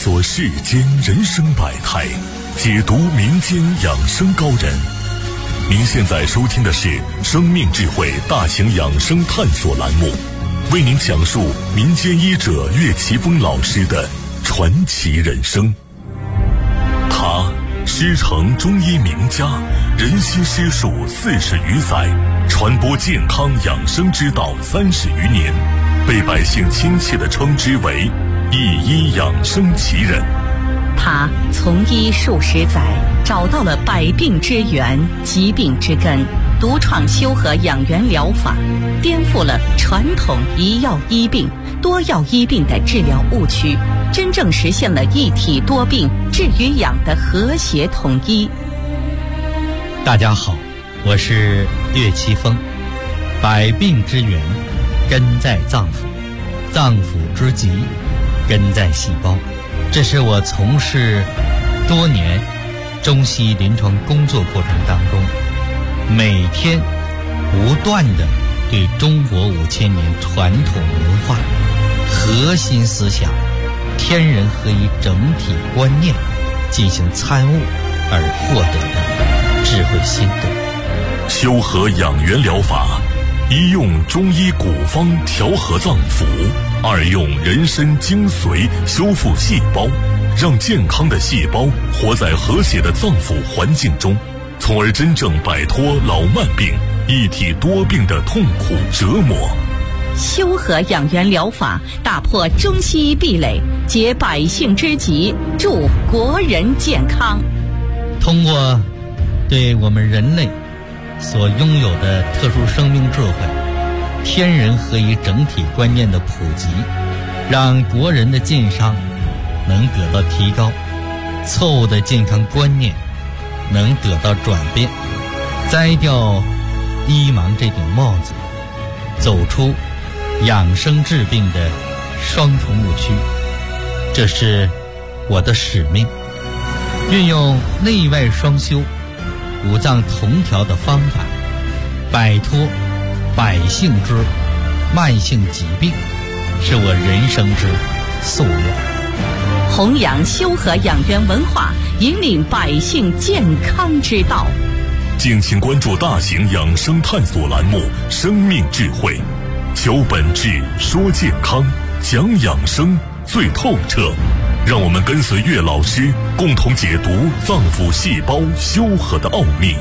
索世间人生百态，解读民间养生高人。您现在收听的是生命智慧大型养生探索栏目，为您讲述民间医者岳奇峰老师的传奇人生。他师承中医名家，人心师术40余载，传播健康养生之道30余年，被百姓亲切地称之为一医养生奇人。 他从医数十载，找到了百病之源、疾病之根，独创修和养元疗法，颠覆了传统一药医病、多药医病的治疗误区，真正实现了一体多病、治与养的和谐统一。 大家好，我是岳奇峰。百病之源根在脏腑，脏腑之疾根在细胞。这是我从事多年中西医临床工作过程当中，每天不断地对中国5000年传统文化核心思想天人合一整体观念进行参悟而获得的智慧心得。 修和养元疗法，一用中医古方调和脏腑，二用人参精髓修复细胞，让健康的细胞活在和谐的脏腑环境中，从而真正摆脱老慢病、一体多病的痛苦折磨。 修和养元疗法打破中西医壁垒，解百姓之急，助国人健康。 通过对我们人类所拥有的特殊生命智慧、天人合一整体观念的普及，让国人的健康能得到提高，错误的健康观念能得到转变，摘掉医盲这顶帽子，走出养生治病的双重误区。这是我的使命，运用内外双修、五脏同调的方法，摆脱百姓之慢性疾病，是我人生之夙愿。 弘扬修和养元文化，引领百姓健康之道。 敬请关注大型养生探索栏目《生命智慧》，求本质，说健康，讲养生最透彻。让我们跟随岳老师，共同解读脏腑细胞修和的奥秘。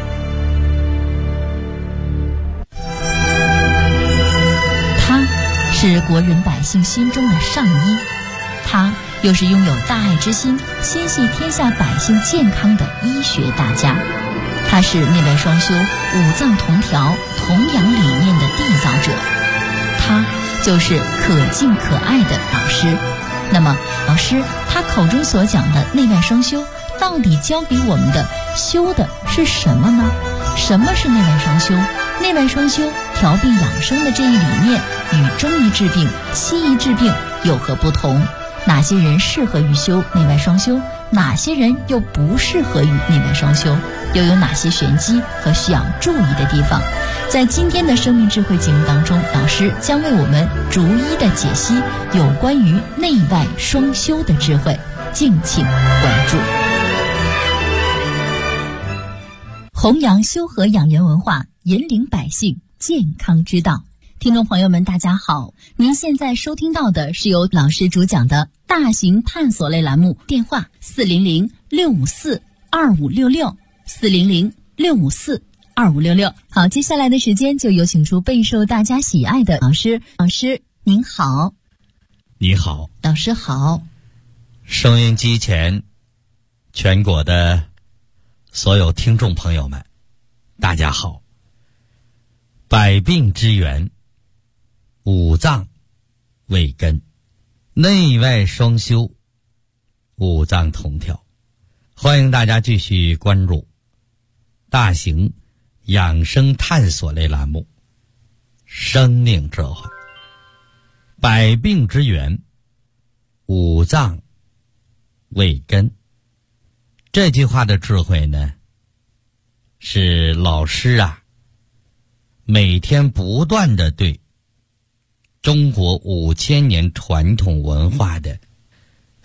他是国人百姓心中的上医，他又是拥有大爱之心、心系天下百姓健康的医学大家。他是内外双修、五脏同调、同养理念的缔造者。他就是可敬可爱的老师。那么老师他口中所讲的内外双修，到底教给我们的修的是什么呢？什么是内外双修？内外双修调病养生的这一理念与中医治病、西医治病有何不同？哪些人适合于修内外双修，哪些人又不适合于内外双修？又有哪些玄机和需要注意的地方？在今天的生命智慧节目当中，老师将为我们逐一的解析有关于内外双修的智慧，敬请关注。弘扬修和养元文化，引领百姓健康之道。听众朋友们大家好，您现在收听到的是由老师主讲的大型探索类栏目，电话400-654-2566 400-654-2566。好，接下来的时间就有请出备受大家喜爱的老师。老师您好。 你好。 老师好。 收音机前全国的所有听众朋友们大家好。百病之源，五脏为根，内外双修，五脏同调。欢迎大家继续关注大型养生探索类栏目《生命智慧》。百病之源，五脏为根。这句话的智慧呢，是老师每天不断地对中国5000年传统文化的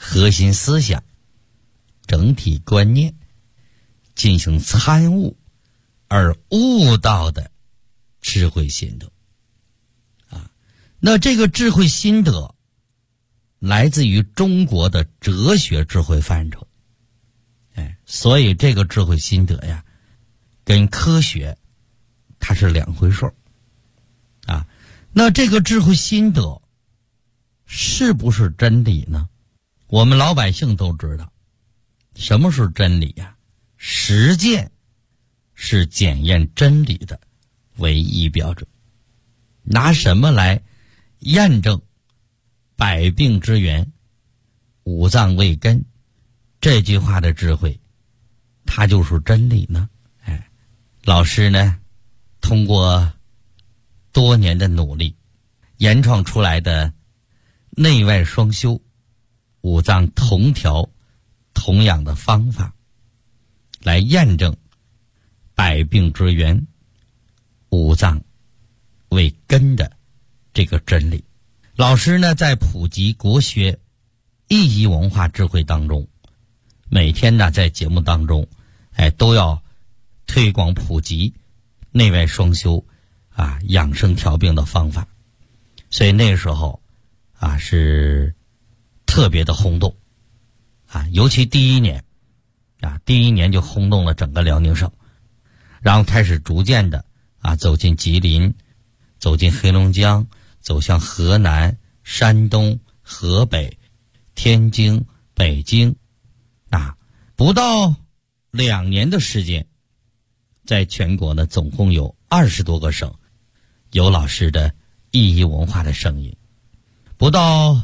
核心思想、整体观念进行参悟而悟到的智慧心得啊。那这个智慧心得来自于中国的哲学智慧范畴，所以这个智慧心得呀，跟科学它是两回事啊。那这个智慧心得是不是真理呢？我们老百姓都知道，什么是真理呀？实践是检验真理的唯一标准。拿什么来验证百病之源，五脏为根这句话的智慧，它就是真理呢？老师呢，通过多年的努力，研创出来的内外双修、五脏同调同养的方法，来验证百病之源、五脏为根的这个真理。老师呢，在普及国学、意义文化智慧当中，每天呢在节目当中，都要推广普及内外双修啊，养生调病的方法。所以那个时候啊，是特别的轰动啊，尤其第一年就轰动了整个辽宁省，然后开始逐渐的啊走进吉林，走进黑龙江，走向河南、山东、河北、天津、北京啊，不到2年的时间，在全国呢总共有20多个省有老师的意义文化的声音。不到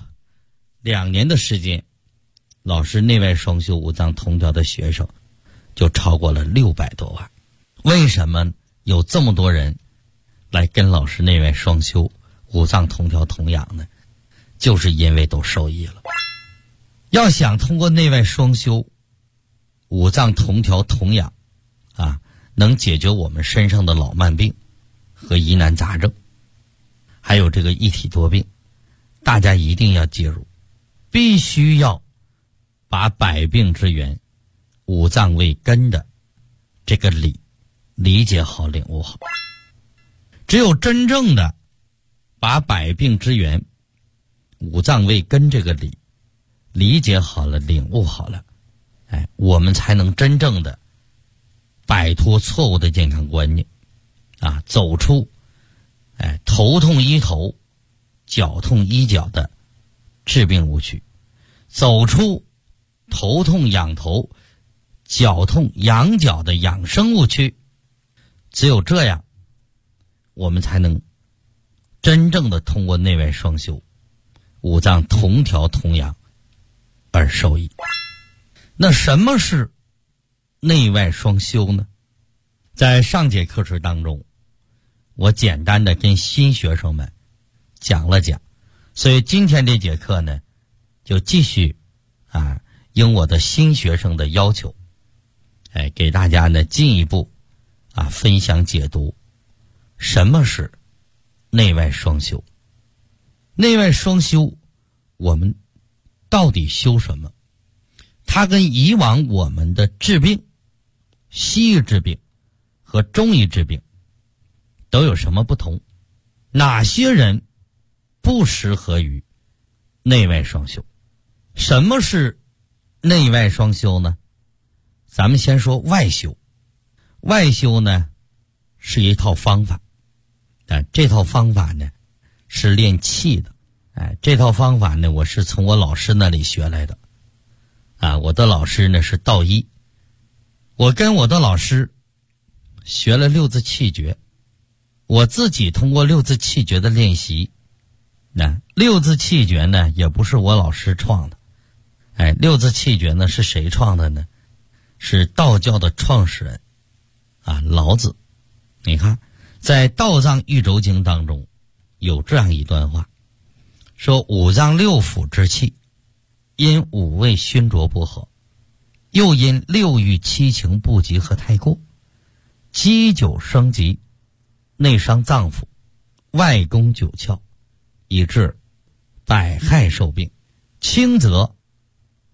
2年的时间，老师内外双修、五脏同调的学生就超过了600多万。为什么有这么多人来跟老师内外双修、五脏同调同养呢？就是因为都受益了。要想通过内外双修、五脏同调同养啊，能解决我们身上的老慢病和疑难杂症，还有这个一体多病，大家一定要记住，必须要把百病之源、五脏为根的这个理解好、领悟好。只有真正的把百病之源、五脏为根这个理解好了、领悟好了，我们才能真正的摆脱错误的健康观念啊，走出头痛医头、脚痛医脚的治病误区，走出头痛养头、脚痛养脚的养生误区。只有这样，我们才能真正的通过内外双修、五脏同调同养而受益。那什么是内外双修呢？在上节课程当中，我简单的跟新学生们讲了讲，所以今天这节课呢，就继续应我的新学生的要求，给大家呢进一步分享解读什么是内外双修。内外双修我们到底修什么？它跟以往我们的治病，西医治病和中医治病都有什么不同？哪些人不适合于内外双修？什么是内外双修呢？咱们先说外修。外修呢是一套方法，这套方法呢是练气的。这套方法呢我是从我老师那里学来的。我的老师呢是道医，我跟我的老师学了六字气诀，我自己通过六字气诀的练习。六字气诀呢也不是我老师创的，六字气诀呢是谁创的呢？是道教的创始人老子。你看在道藏玉轴经当中有这样一段话，说五脏六腑之气因五味熏浊不和，又因六欲七情不及和太过，积久生疾，内伤脏腑，外攻九窍，以致百害受病。轻则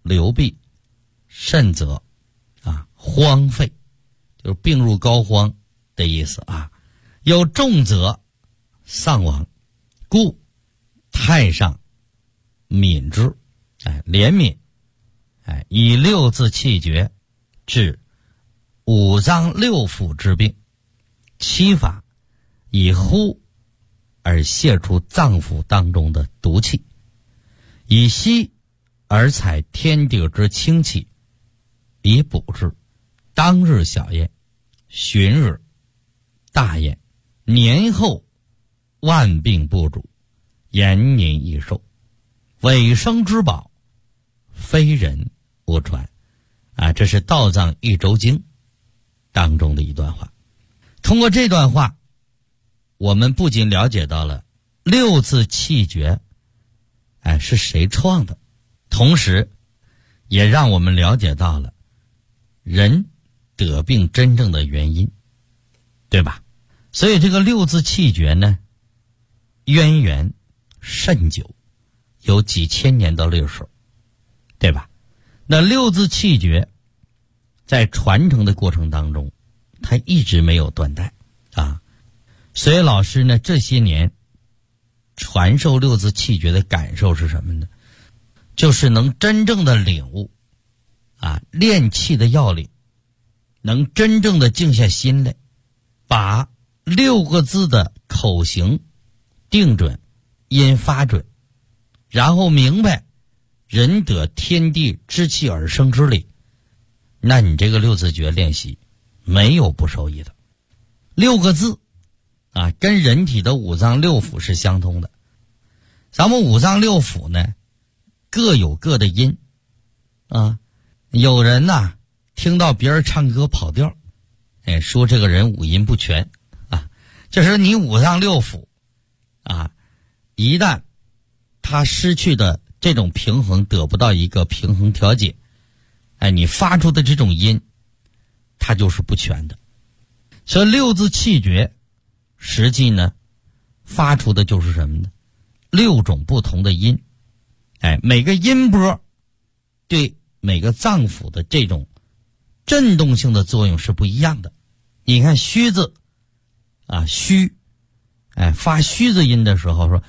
流弊，甚则荒废，就是病入膏肓的意思啊。有重则丧亡，故太上悯之，怜悯，以六字气诀治五脏六腑之病，七法以呼而泄出脏腑当中的毒气，以吸而采天地之清气，以补之。当日小宴，旬日大宴，年后万病不主，延年益寿，尾生之宝，非人不传。这是道藏一周经当中的一段话。通过这段话，我们不仅了解到了六字气诀是谁创的，同时也让我们了解到了人得病真正的原因，对吧？所以这个六字气诀呢，渊源甚久，有几千年的历史，对吧？那六字气诀在传承的过程当中，它一直没有断代啊。所以老师呢，这些年传授六字气诀的感受是什么呢？就是能真正的领悟练气的要领，能真正的静下心来，把6个字的口型定准，音发准，然后明白人得天地之气而生之理，那你这个六字诀练习没有不受益的。6个字跟人体的五脏六腑是相通的。咱们五脏六腑呢，各有各的音有人听到别人唱歌跑调，说这个人五音不全就是你五脏六腑一旦他失去的这种平衡，得不到一个平衡调节，你发出的这种音它就是不全的。所以六字气诀实际呢发出的就是什么呢？6种不同的音，每个音波对每个脏腑的这种震动性的作用是不一样的。你看虚字虚，发虚字音的时候说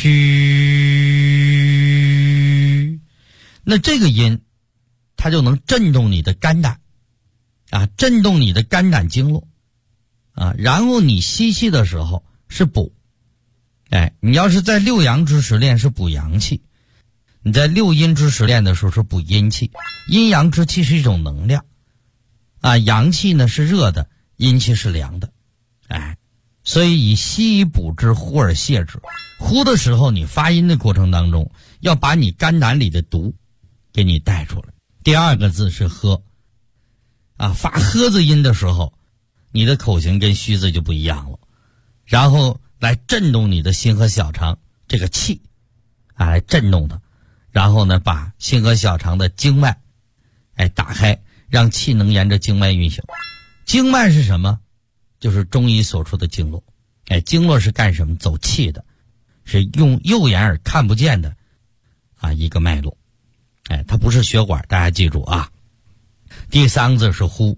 虚，那这个音它就能震动你的肝胆震动你的肝胆经络然后你吸气的时候是补，你要是在6阳之时练是补阳气，你在6阴之时练的时候是补阴气。阴阳之气是一种能量阳气呢是热的，阴气是凉的所以以吸以补之，呼而泄之。呼的时候你发音的过程当中要把你肝胆里的毒给你带出来。第2个字是喝发呵字音的时候，你的口型跟虚字就不一样了，然后来震动你的心和小肠这个气来震动它，然后呢把心和小肠的经脉打开，让气能沿着经脉运行。经脉是什么？就是中医所说的经络。经络是干什么？走气的，是用右眼耳看不见的一个脉络。它不是血管，大家记住第3个字是呼，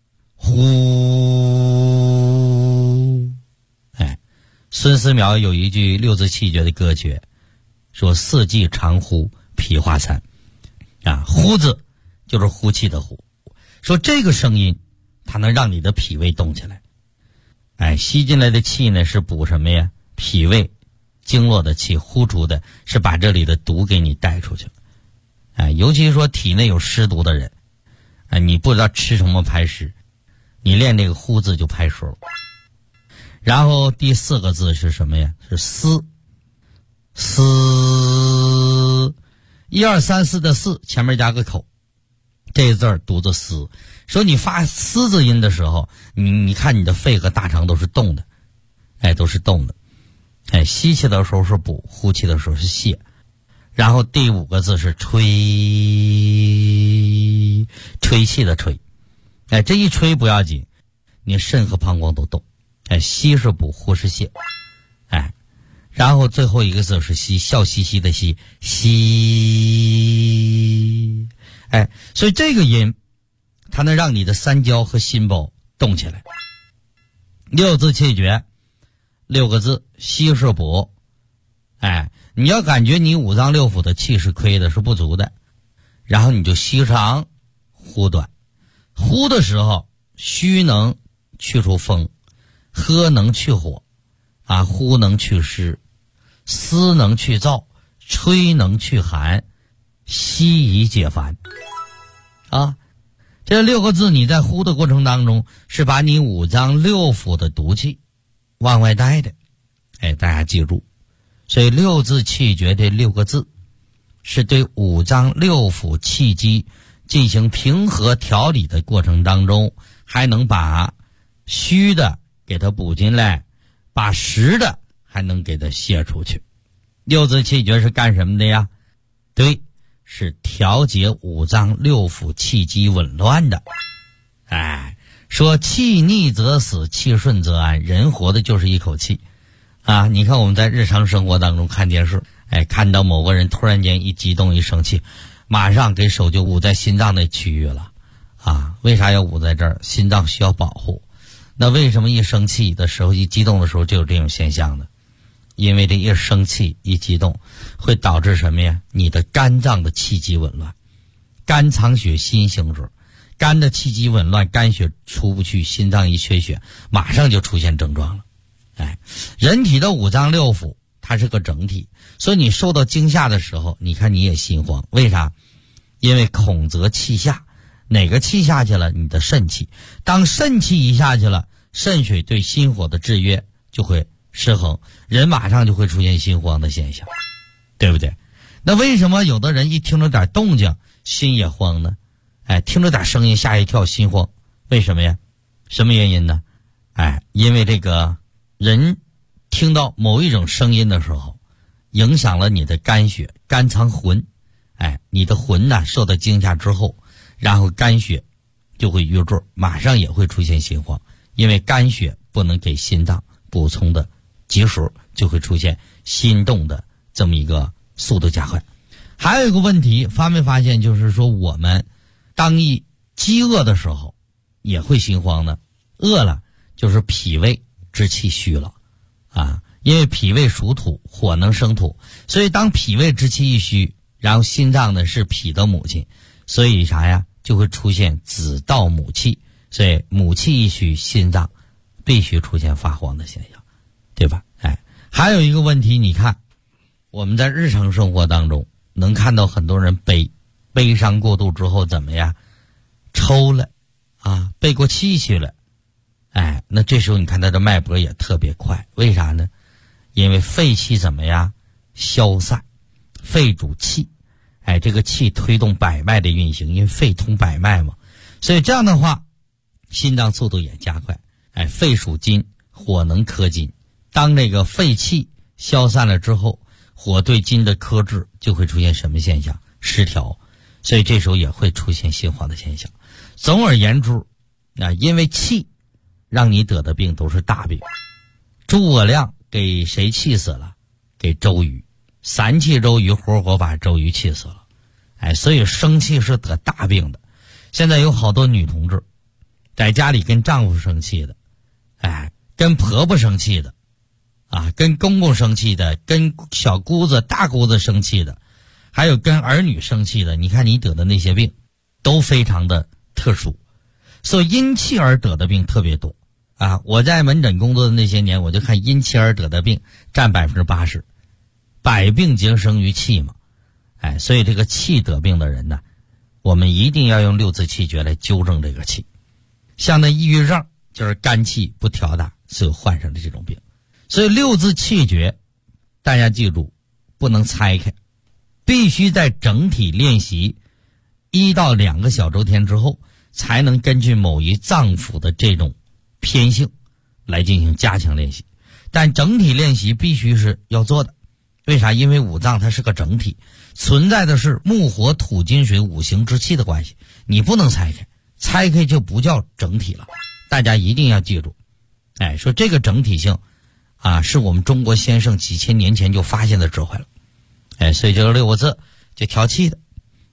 呼。孙思邈有一句六字气诀的歌诀，说四季长呼脾化餐呼字就是呼气的呼，说这个声音它能让你的脾胃动起来。吸进来的气呢是补什么呀？脾胃经络的气，呼出的是把这里的毒给你带出去了。尤其说体内有湿毒的人你不知道吃什么排湿，你练这个呼字就排湿了。然后第4个字是什么呀？是思。思，1、2、3、4的4前面加个口，这个字儿读作思。说你发思字音的时候，你看你的肺和大肠都是动的，都是动的。吸气的时候是补，呼气的时候是泄。然后第5个字是吹，吹气的吹。这一吹不要紧，你肾和膀胱都动。吸是补，呼是泄。然后最后一个字是吸，笑嘻嘻的吸，吸。 所以这个音它能让你的三焦和心包动起来。六字气绝6个字，稀是补。你要感觉你五脏六腑的气是亏的，是不足的，然后你就吸长呼短。呼的时候，虚能去除风，喝能去火，呼能去湿，思能去燥，吹能去寒，吸以解烦。这6个字你在呼的过程当中，是把你五脏六腑的毒气往外带的。大家记住，所以六字气绝这6个字是对五脏六腑气机进行平和调理的过程当中，还能把虚的给它补进来，把实的还能给它泄出去。六字气绝是干什么的呀？对，是调节五脏六腑气机紊乱的。说气逆则死，气顺则安，人活的就是一口气你看我们在日常生活当中看电视，看到某个人突然间一激动一生气，马上给手就捂在心脏的区域了为啥要捂在这儿？心脏需要保护。那为什么一生气的时候，一激动的时候就有这种现象呢？因为这一生气一激动会导致什么呀？你的肝脏的气机紊乱。肝藏血，心行止，肝的气机紊乱，肝血出不去，心脏一缺血，马上就出现症状了。人体的五脏六腑它是个整体，所以你受到惊吓的时候，你看你也心慌。为啥？因为恐则气下，哪个气下去了？你的肾气。当肾气一下去了，肾水对心火的制约就会失衡，人马上就会出现心慌的现象，对不对？那为什么有的人一听着点动静心也慌呢？听着点声音吓一跳心慌，为什么呀？什么原因呢？因为这个人听到某一种声音的时候，影响了你的肝血，肝藏魂，你的魂呢受到惊吓之后，然后肝血就会淤住，马上也会出现心慌，因为肝血不能给心脏补充的及时，就会出现心动的这么一个速度加快。还有一个问题，发没发现，就是说我们当一饥饿的时候也会心慌呢？饿了就是脾胃之气虚了因为脾胃属土，火能生土，所以当脾胃之气一虚，然后心脏呢是脾的母亲，所以啥呀？就会出现子盗母气，所以母气一虚，心脏必须出现发慌的现象，对吧？还有一个问题，你看我们在日常生活当中能看到很多人悲伤过度之后怎么样？抽了背过气去了。那这时候你看他的脉搏也特别快，为啥呢？因为肺气怎么样？消散，肺主气，这个气推动百脉的运行，因为肺通百脉嘛，所以这样的话，心脏速度也加快。肺属金，火能克金，当这个肺气消散了之后，火对金的克制就会出现什么现象？失调，所以这时候也会出现心慌的现象。总而言之因为气让你得的病都是大病。诸葛亮给谁气死了？给周瑜。3气周瑜，活活把周瑜气死了。所以生气是得大病的。现在有好多女同志在家里跟丈夫生气的，跟婆婆生气的跟公公生气的，跟小姑子大姑子生气的，还有跟儿女生气的。你看你得的那些病都非常的特殊，所以因气而得的病特别多我在门诊工作的那些年，我就看因气而得的病占80%，百病皆生于气嘛。所以这个气得病的人呢，我们一定要用六字气绝来纠正这个气。像那抑郁症就是肝气不调达，所以患上的这种病。所以六字气绝大家记住不能拆开，必须在整体练习1到2个小周天之后，才能根据某一脏腑的这种偏性来进行加强练习。但整体练习必须是要做的。为啥？因为五脏它是个整体，存在的是木火土金水五行之气的关系，你不能拆开，拆开就不叫整体了。大家一定要记住说这个整体性是我们中国先生几千年前就发现的智慧了。所以这个6个字就调气的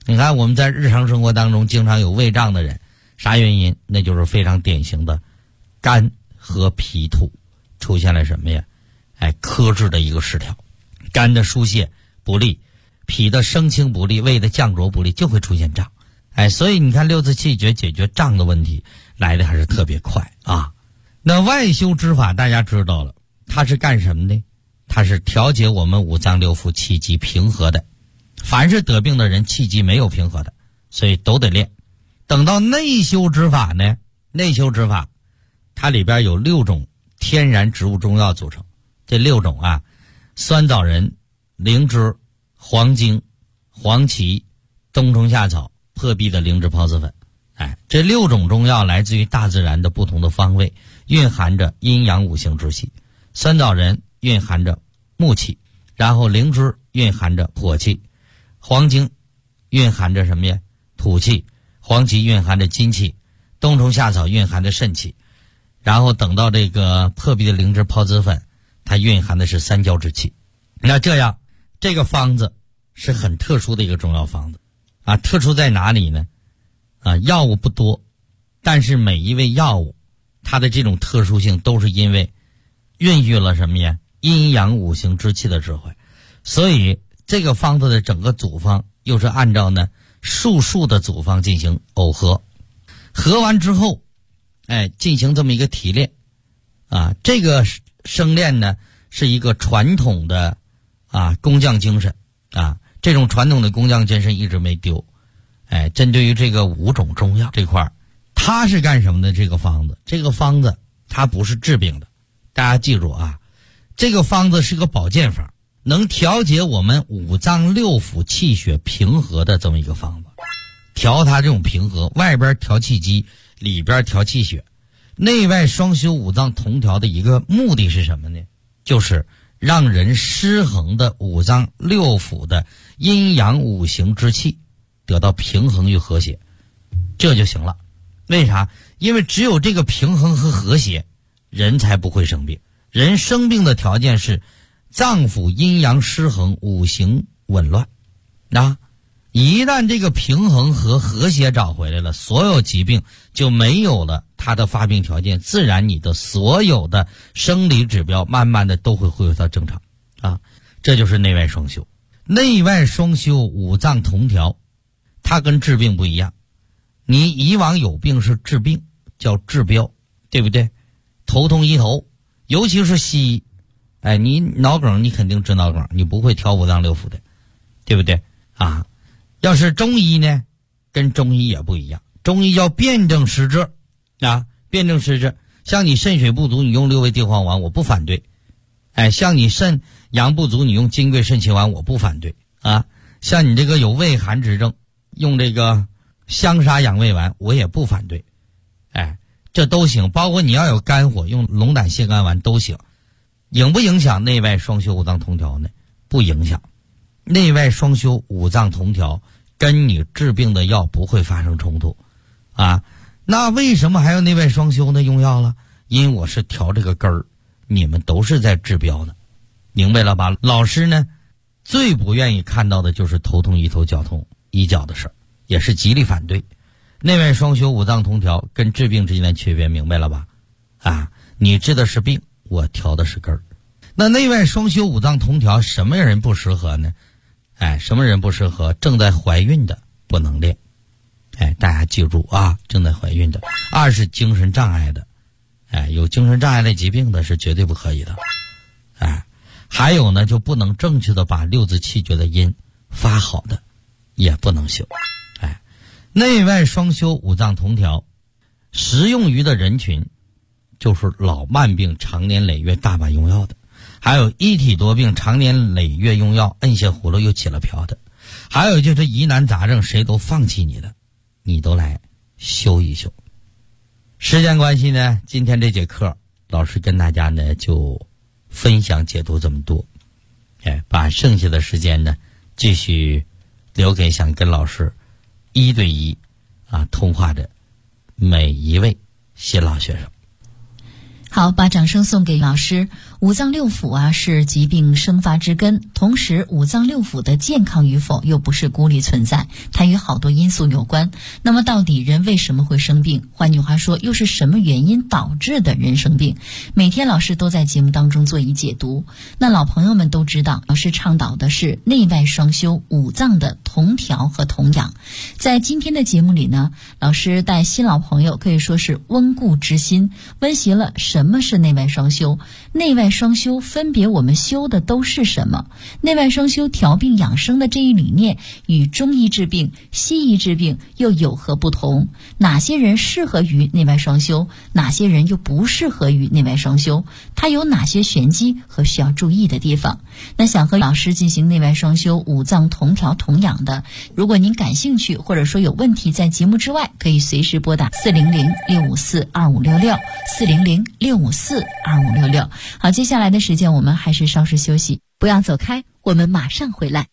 你看我们在日常生活当中经常有胃胀的人，啥原因？那就是非常典型的肝和脾土出现了什么呀？克制的一个失调，肝的疏泄不利，脾的升清不利，胃的降浊不利，就会出现胀。所以你看六字气诀解决胀的问题来的还是特别快啊。那外修之法大家知道了，它是干什么的？它是调节我们五脏六腑气机平和的。凡是得病的人气机没有平和的，所以都得练。等到内修之法呢，内修之法它里边有6种天然植物中药组成，这6种啊，酸枣仁、灵芝、黄精、黄芪、冬虫夏草、破壁的灵芝孢子粉。这6种中药来自于大自然的不同的方位，蕴含着阴阳五行之气。酸枣仁蕴含着木气，然后灵芝蕴含着火气，黄精蕴含着什么呀？土气，黄芪蕴含着金气，冬虫夏草蕴含着肾气，然后等到这个破壁的灵芝孢子粉，它蕴含的是三焦之气。那这样这个方子是很特殊的一个中药方子啊，特殊在哪里呢？药物不多，但是每一味药物它的这种特殊性都是因为孕育了什么呀？阴阳五行之气的智慧。所以这个方子的整个组方又是按照呢数的组方进行耦合，合完之后进行这么一个提炼啊。这个生炼呢是一个传统的工匠精神啊，这种传统的工匠精神一直没丢。针对于这个5种中药这块，它是干什么的？这个方子它不是治病的，大家记住啊，这个方子是个保健方，能调节我们五脏六腑气血平和的这么一个方子。调它这种平和，外边调气机，里边调气血，内外双修五脏同调的一个目的是什么呢？就是让人失衡的五脏六腑的阴阳五行之气得到平衡与和谐，这就行了。为啥？因为只有这个平衡和和谐，人才不会生病。人生病的条件是脏腑阴阳失衡，五行紊乱。一旦这个平衡和和谐找回来了，所有疾病就没有了它的发病条件，自然你的所有的生理指标慢慢的都会恢复到正常啊。这就是内外双修。内外双修，五脏同调，它跟治病不一样。你以往有病是治病，叫治标，对不对？头痛医头，尤其是西医，你脑梗你肯定治脑梗，你不会调五脏六腑的，对不对啊？要是中医呢，跟中医也不一样，中医叫辨证施治啊，辨证施治。像你肾水不足，你用6味地黄丸，我不反对。像你肾阳不足，你用金匮肾气丸，我不反对啊。像你这个有胃寒之症，用这个香砂养胃丸，我也不反对。这都行，包括你要有肝火，用龙胆泻肝丸都行。影不影响内外双修五脏同调呢？不影响。内外双修五脏同调跟你治病的药不会发生冲突啊。那为什么还要内外双修呢？用药了，因为我是调这个根儿，你们都是在治标呢，明白了吧？老师呢最不愿意看到的就是头痛医头，脚痛医脚的事儿，也是极力反对。内外双修五脏同调跟治病之间的区别明白了吧？你治的是病，我调的是根儿。那内外双修五脏同调什么人不适合呢？什么人不适合？正在怀孕的不能练。大家记住啊，正在怀孕的。2是精神障碍的，有精神障碍类疾病的是绝对不可以的。还有呢，就不能正确的把6字气诀的音发好的也不能修。内外双修五脏同调适用于的人群就是老慢病常年累月大把用药的，还有一体多病常年累月用药摁下葫芦又起了瓢的，还有就是疑难杂症谁都放弃你的，你都来修一修。时间关系呢，今天这节课老师跟大家呢就分享解读这么多，把剩下的时间呢继续留给想跟老师1对1通话的每一位新老学生。 好，把掌声送给老师。五脏六腑啊是疾病生发之根，同时五脏六腑的健康与否又不是孤立存在，它与好多因素有关。那么到底人为什么会生病？换句话说，又是什么原因导致的人生病？每天老师都在节目当中做一解读。那老朋友们都知道，老师倡导的是内外双修，五脏的同调和同养。在今天的节目里呢，老师带新老朋友可以说是温故知新，温习了什么是内外双修，内外双修分别我们修的都是什么，内外双修调病养生的这一理念与中医治病、西医治病又有何不同？哪些人适合于内外双修，哪些人又不适合于内外双修？它有哪些玄机和需要注意的地方？那想和老师进行内外双修、五脏同调同养的，如果您感兴趣或者说有问题，在节目之外可以随时拨打400-654-2566 400-654-2566。好，接下来的时间我们还是稍事休息，不要走开，我们马上回来。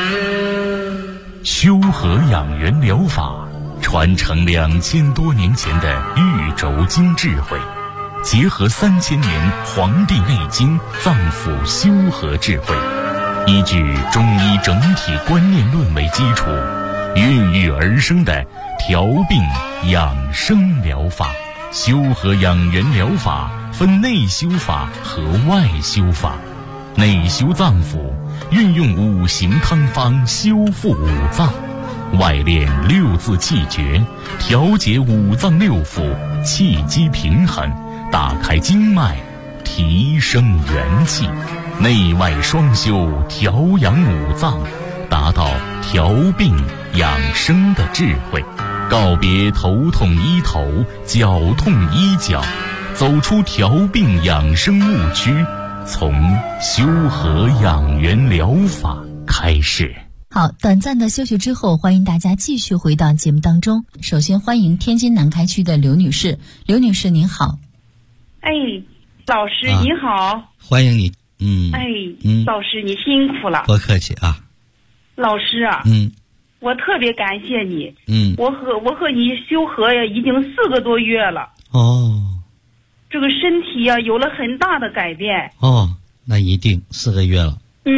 修和养元疗法传承2000多年前的玉轴经智慧，结合3000年《黄帝内经》脏腑修和智慧，依据中医整体观念论为基础，孕育而生的调病养生疗法。修和养元疗法分内修法和外修法。内修脏腑，运用五行汤方修复五脏；外练六字气诀，调节五脏六腑，气机平衡，打开经脉，提升元气。内外双修，调养五脏，达到调病养生的智慧。告别头痛医头，脚痛医脚，走出调病养生误区，从修和养元疗法开始。 好，短暂的休息之后，欢迎大家继续回到节目当中。首先欢迎天津南开区的刘女士。刘女士您好。 哎，老师你好。 欢迎你。 老师你辛苦了。 不客气啊。 老师啊，我特别感谢你。我和你修和呀，已经4个多月了。 哦。 这个身体呀，有了很大的改变。 哦，那一定4个月了。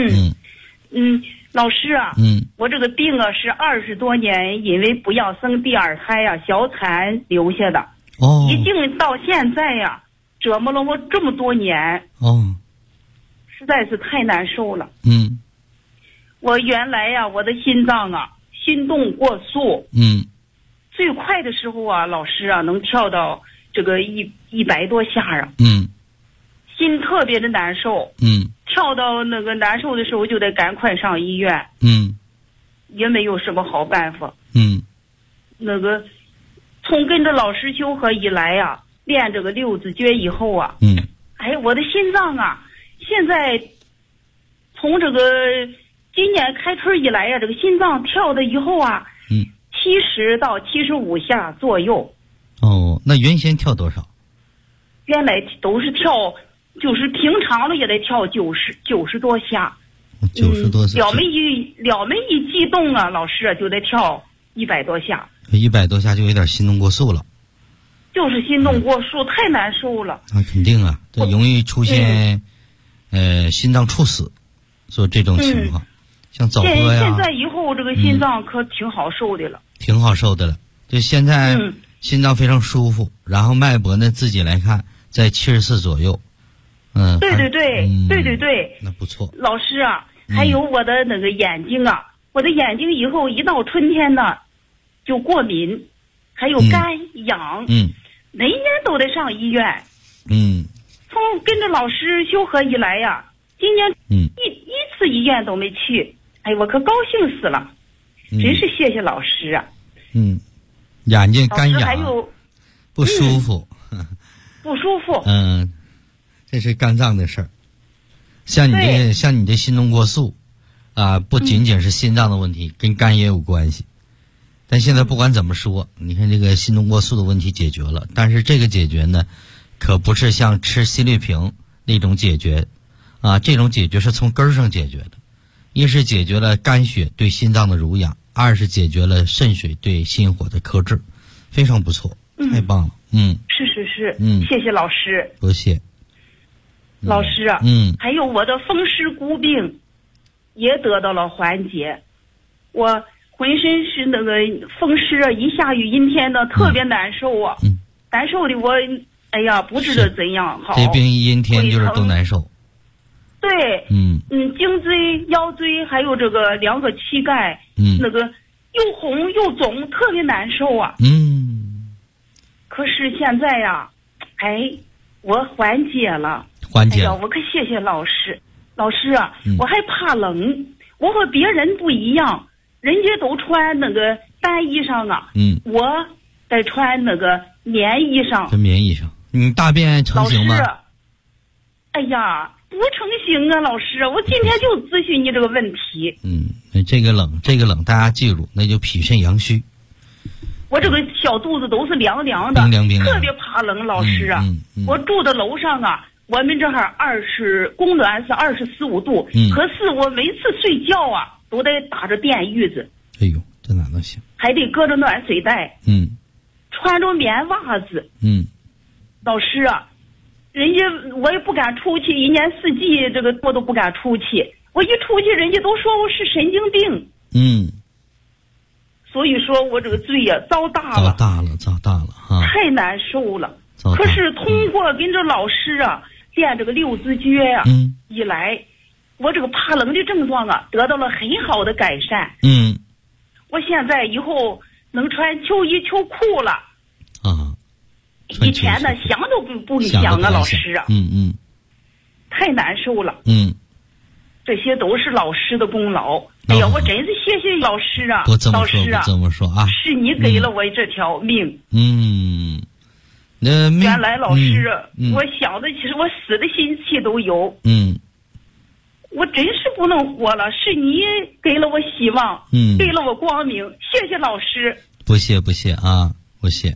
老师啊，我这个病啊是20多年因为不要生第二胎呀，小产留下的。 哦。 已经到现在呀，折磨了我这么多年。 哦。 实在是太难受了。我原来呀，我的心脏啊，心动过速。最快的时候啊，老师啊，能跳到这个100多下啊。心特别的难受。跳到那个难受的时候，就得赶快上医院。也没有什么好办法。那个从跟着老师修和以来呀，练这个六字诀以后啊，我的心脏啊，现在从这个今年开春以来呀，这个心脏跳的以后啊，70到75下左右。 哦，那原先跳多少？ 原来都是跳，就是平常的也得跳90多下。90多下。了没一激动啊，老师就得跳100多下。 100多下就有点心动过速了。 就是心动过速，太难受了。 那肯定啊，这容易出现心脏猝死，所以这种情况。像早喝呀。 现在以后这个心脏可挺好受的了。 挺好受的了，就现在心脏非常舒服，然后脉搏呢自己来看在74左右。对，那不错。 老师啊，还有我的那个眼睛啊，我的眼睛以后一到春天呢就过敏，还有干痒。每年都得上医院。从跟着老师修和以来呀，今年一次医院都没去。我可高兴死了。真是谢谢老师啊。 眼睛干痒， 还有不舒服。 不舒服。 这是肝脏的事儿。像你这心动过速啊，不仅仅是心脏的问题，跟肝也有关系。但现在不管怎么说，你看这个心动过速的问题解决了，但是这个解决呢，可不是像吃心律平那种解决啊，这种解决是从根儿上解决的。一是解决了肝血对心脏的濡养，二是解决了肾水对心火的克制，非常不错，太棒了。 是是，谢谢老师。 不谢。 老师啊，还有我的风湿骨病也得到了缓解，我浑身是那个风湿啊，一下雨阴天的特别难受啊，难受的我哎呀不知道怎样好。 这病一阴天就是都难受。 对，颈椎、腰椎还有这个两个膝盖，那个又红又肿，特别难受啊。可是现在呀，我缓解了。哎呀，我可谢谢老师。老师啊，我还怕冷，我和别人不一样，人家都穿那个单衣裳啊，我得穿那个棉衣裳。 这棉衣裳，你大便成型吗？ 老师，哎呀，不成型啊，老师，我今天就咨询你这个问题。 这个冷，大家记住，那就脾肾阳虚。 我这个小肚子都是凉凉的，特别怕冷，老师啊。我住的楼上啊，我们这儿供暖是24、25度，可是我每次睡觉啊，都得打着电褥子。 哎呦，这哪能行？ 还得搁着暖水袋。穿着棉袜子。老师啊，人家我也不敢出去，一年四季这个我都不敢出去，我一出去人家都说我是神经病。所以说我这个罪呀遭大了啊！太难受了。可是通过跟着老师啊练这个六字诀呀，一来，我这个怕冷的症状啊得到了很好的改善。我现在以后能穿秋衣秋裤了。以前呢想都不想啊，老师啊。太难受了。这些都是老师的功劳。哎呀，我真是谢谢老师啊！老师啊， 这么说啊， 是你给了我这条命。 那原来老师，我想的其实我死的心气都有。我真是不能活了，是你给了我希望，给了我光明，谢谢老师。 不谢啊，不谢。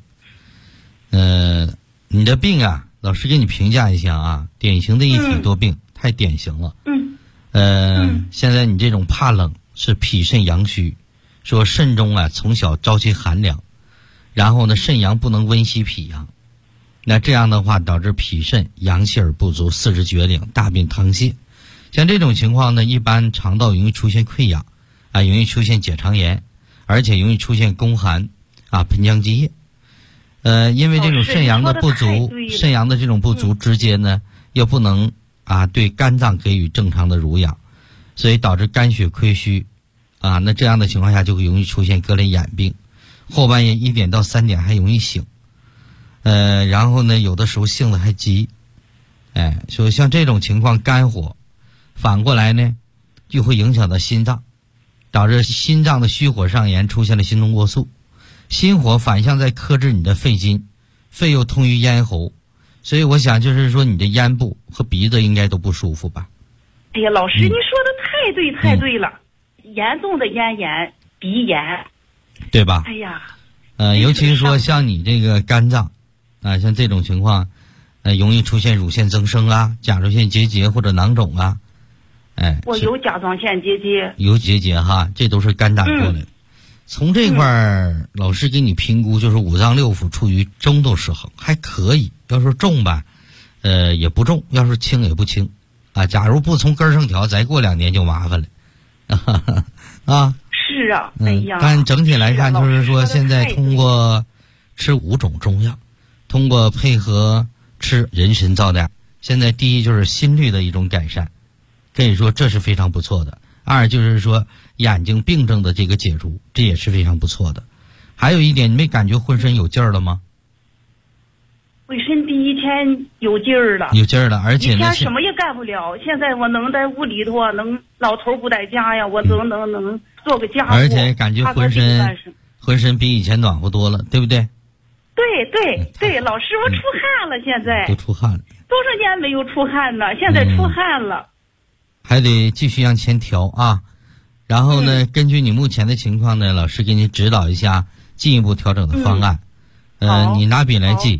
你的病啊，老师给你评价一下啊，典型的一体多病，太典型了。现在你这种怕冷是脾肾阳虚，说肾中啊从小朝气寒凉，然后呢肾阳不能温煦脾阳，那这样的话导致脾肾阳气而不足，四肢厥领，大便溏泻。像这种情况呢，一般肠道容易出现溃疡啊，容易出现结肠炎，而且容易出现宫寒啊、盆腔积液。因为这种肾阳的不足，肾阳的这种不足之间呢又不能对肝脏给予正常的濡养，所以导致肝血亏虚啊。那这样的情况下就会容易出现各类眼病，后半夜1点到3点还容易醒，然后呢有的时候性子还急，所以像这种情况肝火反过来呢就会影响到心脏，导致心脏的虚火上炎，出现了心动过速，心火反向在克制你的肺经，肺又通于咽喉，所以我想就是说你的咽部和鼻子应该都不舒服吧。 哎呀，老师，你说的太对了，严重的咽炎、鼻炎， 对吧？ 哎呀， 尤其是说像你这个肝脏啊，像这种情况，容易出现乳腺增生啊、甲状腺结节或者囊肿啊。 我有甲状腺结节， 有结节哈，这都是肝胆过来的。从这块儿，老师给你评估就是五脏六腑处于中度失衡，还可以。要说重吧，也不重；要是轻也不轻，啊。假如不从根上调，再过2年就麻烦了，啊。 是啊，哎呀。 但整体来看，就是说现在通过吃5种中药，通过配合吃人参皂苷，现在第一就是心率的一种改善，可以说这是非常不错的。2就是说眼睛病症的这个解除，这也是非常不错的。还有一点，你没感觉浑身有劲儿了吗？ 浑身比以前有劲儿了， 有劲儿了，而且呢， 以前什么也干不了，现在我能在屋里头啊，能老头不在家呀，我能做个家务， 而且感觉浑身比以前暖和多了，对不对？ 对，老师，我出汗了，现在都出汗了， 多少年没有出汗了，现在出汗了。 还得继续向前调啊，然后呢，根据你目前的情况呢，老师给你指导一下进一步调整的方案。你拿笔来记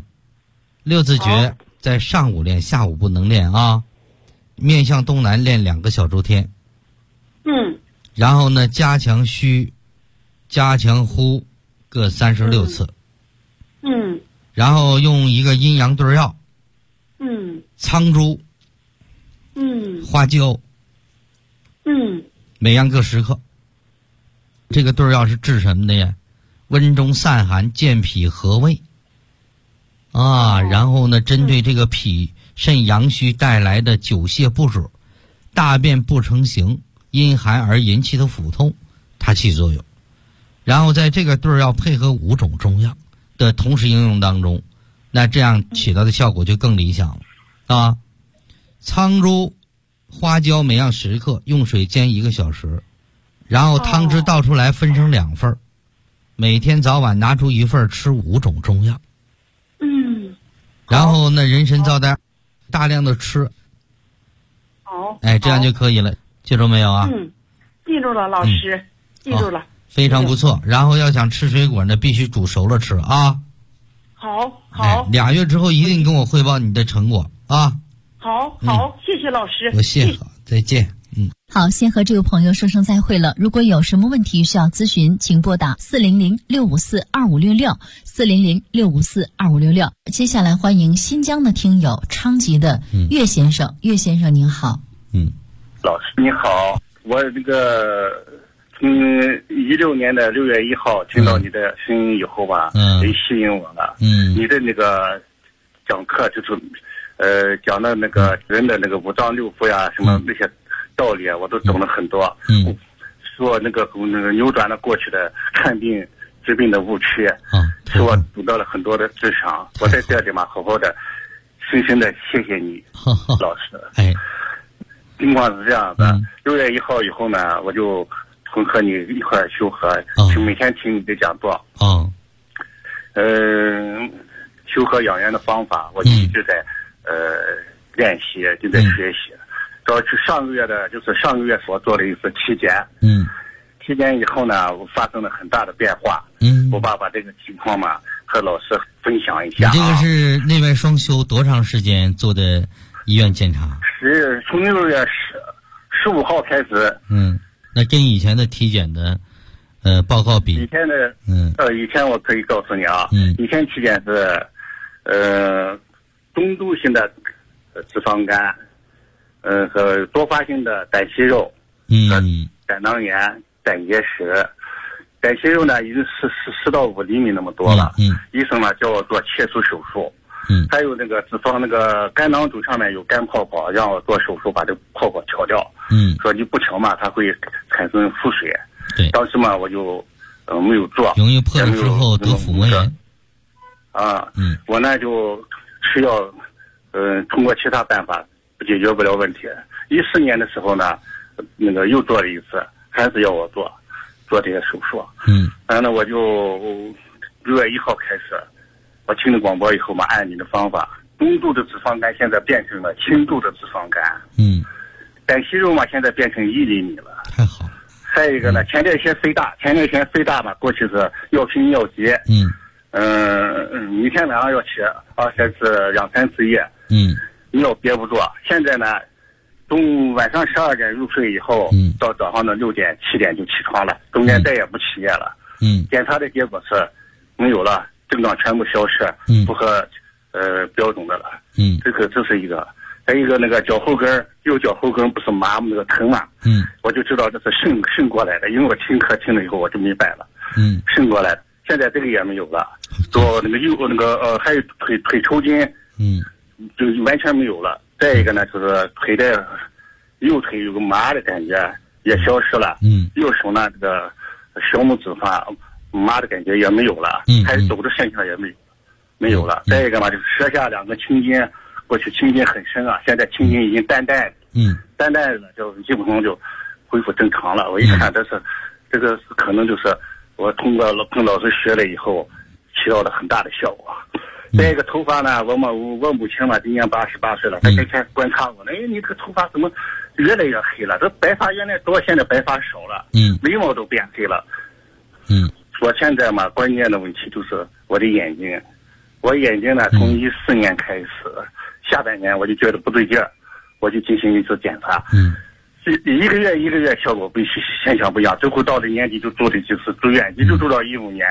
，6字诀在上午练，下午不能练啊。面向东南练2个小周天。然后呢，加强虚，加强呼，各36次。 然后用一个阴阳对药，苍术，花椒，每样各10克。这个对药是治什么的呀？温中散寒，健脾和胃啊。然后呢，针对这个脾肾阳虚带来的久泻不止、大便不成形、因寒而引起的腹痛，它起作用。然后在这个对药配合5种中药的同时应用当中，那这样起到的效果就更理想了啊。苍术、花椒每样10克，用水煎1个小时，然后汤汁倒出来分成2份，每天早晚拿出1份吃5种中药。然后呢，人参皂苷大量的吃。 好。 这样就可以了，记住没有啊？ 记住了，老师，记住了。 非常不错。然后要想吃水果呢，必须煮熟了吃啊。 好。 2月之后一定跟我汇报你的成果啊。 好，谢谢老师。 我谢了，再见。 好，先和这位朋友说声再会了。如果有什么问题需要咨询，请拨打400-654-2566，400-654-2566。接下来欢迎新疆的听友昌吉的岳先生。岳先生您好。 老师你好，我这个从16年的6月1号听到你的声音以后吧，也吸引我了。你的那个讲课就是讲的那个人的那个5脏6腑呀，什么那些道理啊，我都懂了很多。说那个扭转了过去的看病治病的误区，使我读到了很多的智商。我在这里嘛，好好的深深的谢谢你，老师。情况是这样的，6月1号以后呢，我就和你一块修和，每天听你的讲座。修和养元的方法，我一直在练习，就在学习。到去上个月所做的一次体检。体检以后呢，我发生了很大的变化。我把这个情况嘛和老师分享一下。 你这个是内外双修多长时间做的医院检查？ 是从6月15号开始。 那跟以前的体检的报告比？ 以前的以前我可以告诉你啊，以前体检是中度性的脂肪肝，和多发性的胆息肉，和胆囊炎、胆结石。胆息肉呢已经4到5厘米那么多了。医生呢叫我做切除手术。还有那个脂肪那个肝囊肿上面有肝泡泡，让我做手术把这个泡泡调掉。说你不调嘛，它会产生腹水。当时嘛我就没有做， 容易破了之后得腹膜炎。 我呢就吃药，通过其他办法解决不了问题。14年的时候呢，那个又做了一次，还是要我做这些手术。然后呢，我就6月1号开始，我听了广播以后嘛，按你的方法，中度的脂肪肝现在变成了轻度的脂肪肝。胆息肉嘛，现在变成1厘米了。 太好。 还有一个呢，前列腺肥大嘛，过去是要拼要急。每天晚上要起，2、3次、2、3次夜。尿憋不住。现在呢，从晚上12点入睡以后，到早上的6点、7点就起床了，中间再也不起夜了。检查的结果是没有了，症状全部消失，符合标准的了。这是一个。还有一个那个脚后跟，右脚后跟不是麻那个疼嘛？我就知道这是肾过来的，因为我听课听了以后我就明白了。肾过来的，现在这个也没有了。做那个还有腿抽筋，就完全没有了。再一个呢，就是腿的右腿有个麻的感觉也消失了。右手呢这个小拇指上麻的感觉也没有了，还有抖的现象也没有了。再一个嘛，就是舌下2个青筋。过去青筋很深啊，现在青筋已经淡淡的了，就基本上就恢复正常了。我一看这个可能就是我通过跟老师学了以后起到了很大的效果。再一个头发呢，我母亲嘛今年88岁了，她天天观察我，你这个头发怎么越来越黑了？这白发原来多，现在白发少了，眉毛都变黑了。我现在嘛关键的问题就是我的眼睛，我眼睛呢从14年开始。下半年我就觉得不对劲儿，我就进行一次检查。一个月效果不现象不一样，最后到了年底就住了几次住院，一直住到15年。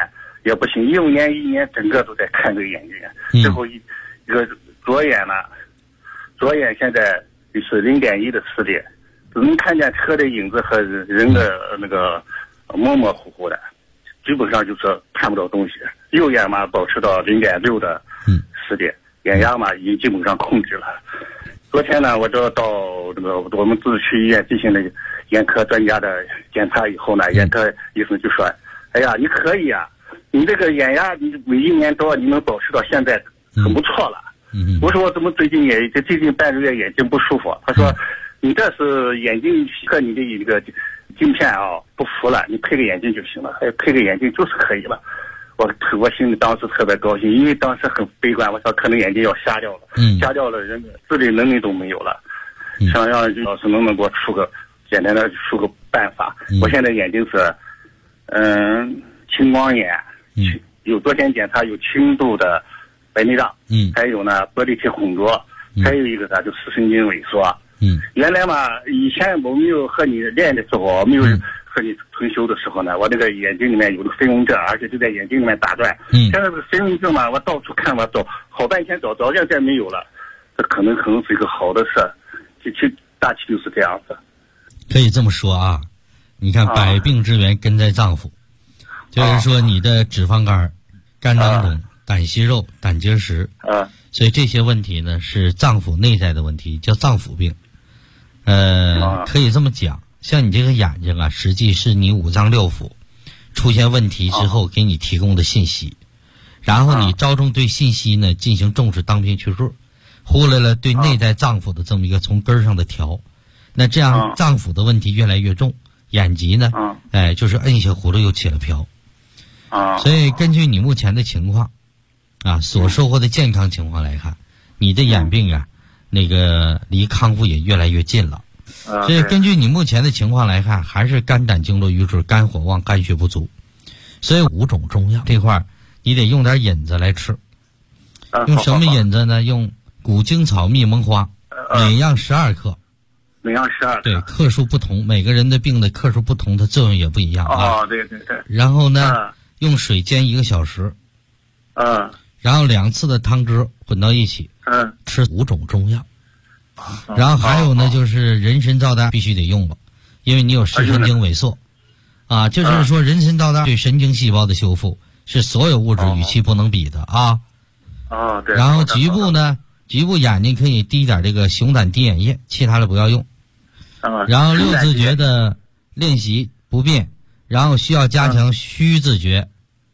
也不行，15年1年整个都在看这个眼睛，最后一个左眼现在是0.1的视力，只能看见车的影子和人的那个模模糊糊的，基本上就是看不到东西。右眼嘛保持到0.6的视力，眼压嘛已经基本上控制了。昨天呢，我就到这个我们自治区医院进行了眼科专家的检查以后呢，眼科医生就说：“哎呀，你可以啊，你这个眼压你每1年多你能保持到现在，很不错了。”我说我怎么最近半个月眼睛不舒服？他说：“你这是眼睛和你的一个镜片啊不符了，你配个眼镜就行了，配个眼镜就是可以了。”我心里当时特别高兴，因为当时很悲观，我说可能眼睛要瞎掉了，瞎掉了，人自理能力都没有了。想让老师能给我简单的出个办法。我现在眼睛是青光眼，有昨天检查有轻度的白内障，还有呢玻璃体混浊，还有一个呢就视神经萎缩。原来嘛，以前我没有和你练的时候，没有和你退休的时候呢，我这个眼睛里面有个飞蚊症，而且就在眼睛里面打转。现在这个飞蚊症嘛，我到处看，我找好半天找现在没有了，这可能是一个好的事，大体就是这样子。 可以这么说啊，你看百病之源根在脏腑，就是说你的脂肪肝、肝囊肿、胆息肉、胆结石，所以这些问题呢是脏腑内在的问题，叫脏腑病。可以这么讲，像你这个眼睛啊，实际是你五脏六腑出现问题之后给你提供的信息，然后你着重对信息呢进行重视，当兵去数，忽略了对内在脏腑的这么一个从根上的调，那这样脏腑的问题越来越重，眼疾呢，就是摁下葫芦又起了瓢。所以根据你目前的情况啊，所收获的健康情况来看，你的眼病啊，那个离康复也越来越近了。所以根据你目前的情况来看，还是肝胆经络瘀滞、肝火旺、肝血不足。所以5种中药这块你得用点引子来吃。用什么引子呢？用古精草、蜜蒙花，每样12克。 每样12克。 对，克数不同，每个人的病的克数不同，它作用也不一样啊。 对。 然后呢，用水煎1个小时。然后2次的汤汁混到一起。吃5种中药。然后还有呢，就是人参皂苷必须得用了，因为你有视神经萎缩，就是说人参皂苷对神经细胞的修复是所有物质与其不能比的啊。 对。 然后局部眼睛可以滴点这个熊胆滴眼液，其他的不要用。然后6字诀的练习不变，然后需要加强虚字诀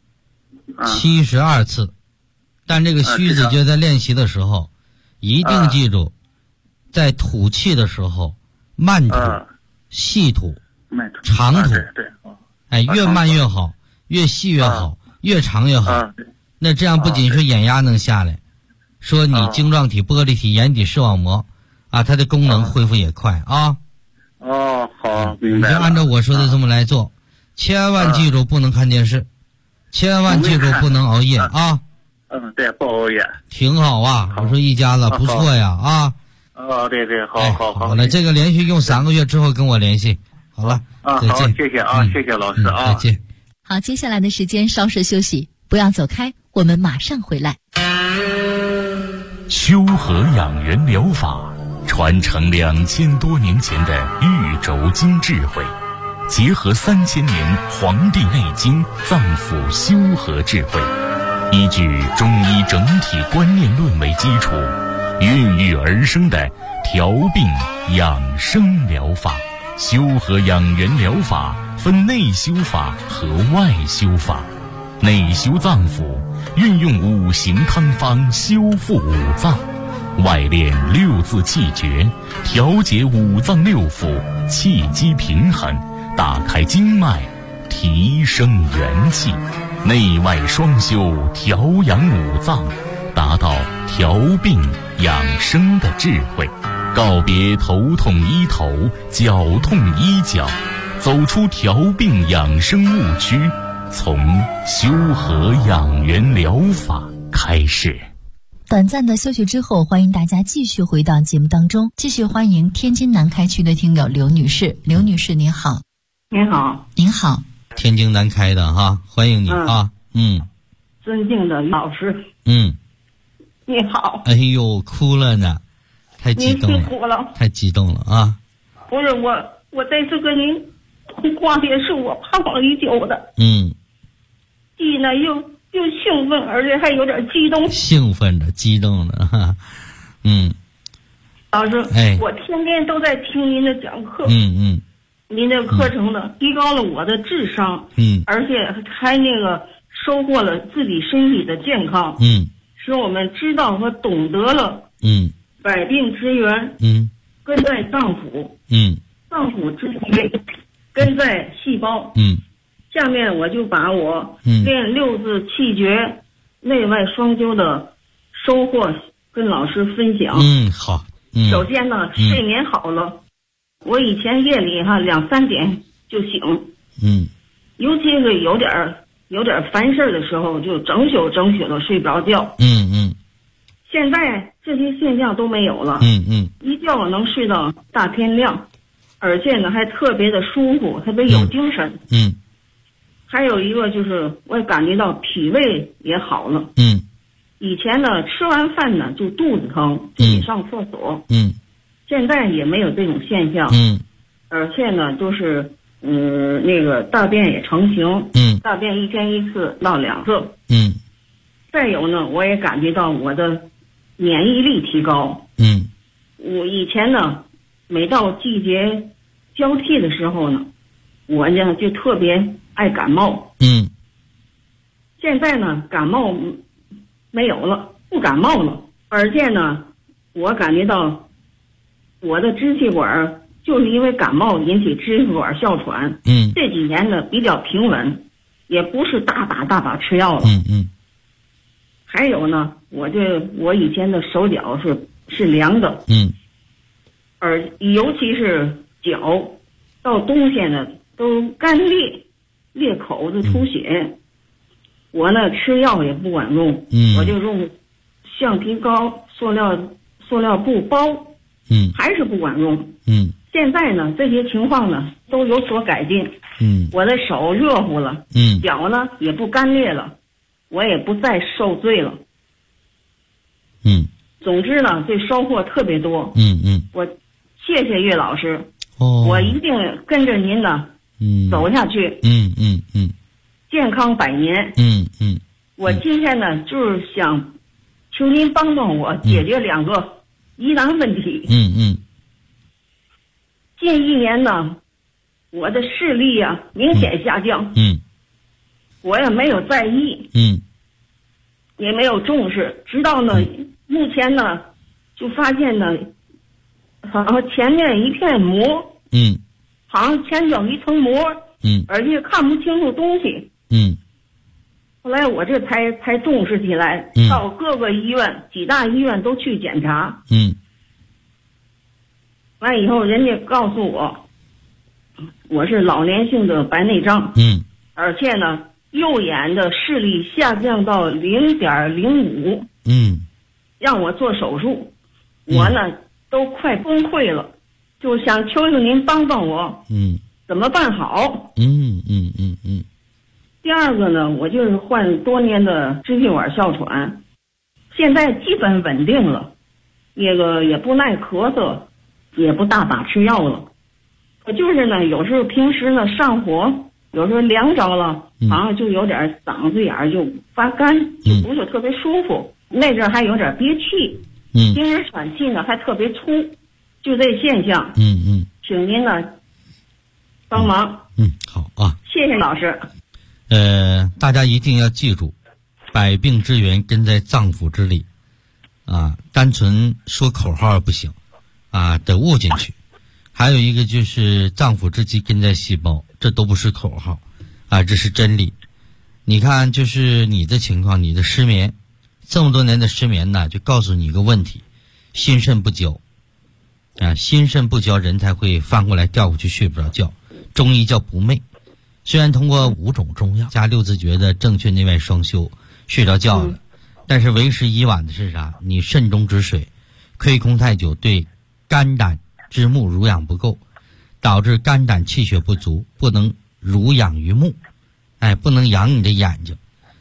72次，但这个虚字诀在练习的时候一定记住。在吐气的时候，慢吐、细吐、长吐，越慢越好，越细越好，越长越好。那这样不仅是眼压能下来，说你晶状体、玻璃体、眼底视网膜它的功能恢复也快啊。 好，明白了。 你就按照我说的这么来做，千万记住不能看电视，千万记住不能熬夜啊。 对，不熬夜。 挺好啊，我说一家子不错呀啊。 对，好了，这个连续用3个月之后跟我联系，好了，再见。 好，谢谢啊，谢谢老师啊， 再见。 好，接下来的时间稍事休息，不要走开，我们马上回来。 修和养元疗法传承2000多年前的玉轴经智慧，结合3000年《黄帝内经》脏腑修和智慧，依据中医整体观念论为基础，孕育而生的调病养生疗法。修和养元疗法分内修法和外修法。内修脏腑，运用5行汤方修复5脏；外练6字气诀，调节5脏6腑，气机平衡，打开经脉，提升元气。内外双修，调养5脏，达到调病养生的智慧。告别头痛医头，脚痛医脚，走出调病养生误区，从修和养元疗法开始。 短暂的休息之后，欢迎大家继续回到节目当中，继续欢迎天津南开区的听友刘女士。刘女士您好。 您好。 您好。 天津南开的哈，欢迎你啊。 尊敬的老师。你好。 哎呦，哭了呢，太激动了。 你辛苦了。 太激动了啊！ 不是我这次跟您通话也是我盼望已久的。既呢又兴奋，而且还有点激动。 兴奋的，激动的哈。 老师，我天天都在听您的讲课。您的课程呢，提高了我的智商。而且还那个收获了自己身体的健康。使我们知道和懂得了。百病之源。根在脏腑。脏腑之余，根在细胞。下面我就把我练六字气绝内外双修的收获跟老师分享。 好。 首先呢，睡眠好了。我以前夜里2、3点就醒。尤其是有点烦事的时候，就整宿都睡不着觉。现在这些现象都没有了。一觉能睡到大天亮，而且呢还特别的舒服，特别有精神。还有一个就是我感觉到脾胃也好了。以前呢吃完饭呢就肚子疼，就得上厕所。现在也没有这种现象。而且呢就是那个大便也成型。大便1天1次到2次。再有呢，我也感觉到我的免疫力提高。我以前呢每到季节交替的时候呢，我呢就特别爱感冒。现在呢感冒没有了，不感冒了。而且呢我感觉到我的支气管就是因为感冒引起支气管哮喘。这几年呢比较平稳，也不是大把吃药了。还有呢，我以前的手脚是凉的。而尤其是脚到冬天呢都干裂口子出血。我呢吃药也不管用。我就用橡皮膏、塑料布包。还是不管用。现在呢这些情况呢都有所改进。我的手热乎了。脚呢也不干裂了，我也不再受罪了。总之呢这收获特别多。我谢谢岳老师。我一定跟着您呢走下去。健康100年。我今天呢就是想求您帮帮我解决2个疑难问题。近1年呢我的视力明显下降。我也没有在意。也没有重视，直到呢目前呢就发现呢好像前面一片膜。好像前脚一层膜。而且看不清楚东西。后来我这才重视起来。到各个医院几大医院都去检查。完以后人家告诉我是老年性的白内障。而且呢右眼的视力下降到0.05。让我做手术。我呢都快崩溃了，就想求求您帮帮我。怎么办好？第二个呢，我就是患多年的支气管哮喘，现在基本稳定了，那个也不耐咳嗽，也不大把吃药了。我就是呢有时候平时呢上火，有时候凉着了，好像就有点嗓子眼就发干，就不是特别舒服。那阵还有点憋气。平时喘气呢还特别粗，就这现象。请您呢帮忙。 好啊， 谢谢老师。 大家一定要记住，百病之源根在脏腑之里啊，单纯说口号不行啊，得悟进去。还有一个就是脏腑之基根在细胞，这都不是口号啊，这是真理。你看，就是你的情况，你的失眠，这么多年的失眠呢，就告诉你一个问题：心肾不交啊，心肾不交，人才会翻过来掉过去睡不着觉。中医叫不寐。虽然通过5种中药加6字诀的正确内外双修睡着觉了，但是为时已晚的是啥？你肾中之水亏空太久，对肝胆之目濡养不够，导致肝胆气血不足，不能濡养于目，不能养你的眼睛，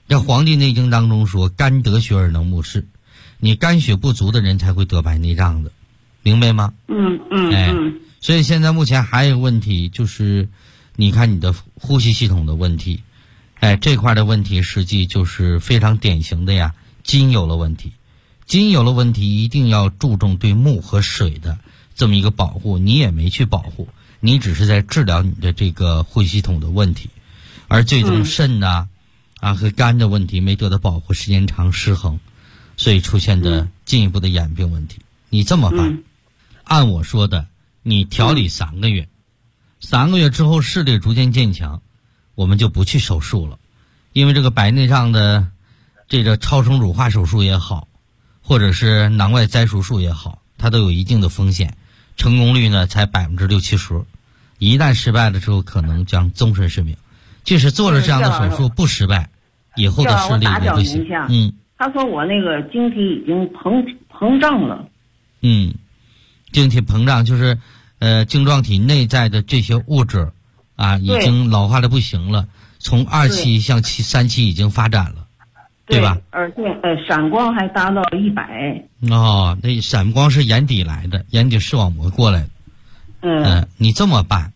在《黄帝内经》当中说，肝得血而能目视，你肝血不足的人才会得白内障的，明白吗？所以现在目前还有问题，就是你看你的呼吸系统的问题，这块的问题实际就是非常典型的呀，筋有了问题。筋有了问题，一定要注重对木和水的这么一个保护，你也没去保护，你只是在治疗你的这个呼吸系统的问题，而最终肾呐和肝的问题没得到保护，时间长失衡，所以出现的进一步的眼病问题。你这么办，按我说的，你调理3个月，3个月之后视力逐渐渐强，我们就不去手术了，因为这个白内障的这个超声乳化手术也好，或者是囊外摘除术也好，它都有一定的风险，成功率呢才60-70%，一旦失败了之后，可能将终身失明。即使做了这样的手术不失败，以后的视力也不行。 他说我那个晶体已经膨胀了。 晶体膨胀就是晶状体内在的这些物质已经老化的不行了，从2期向3期已经发展了，对吧？ 而且闪光还达到100。 那闪光是眼底来的，眼底视网膜过来的。你这么办，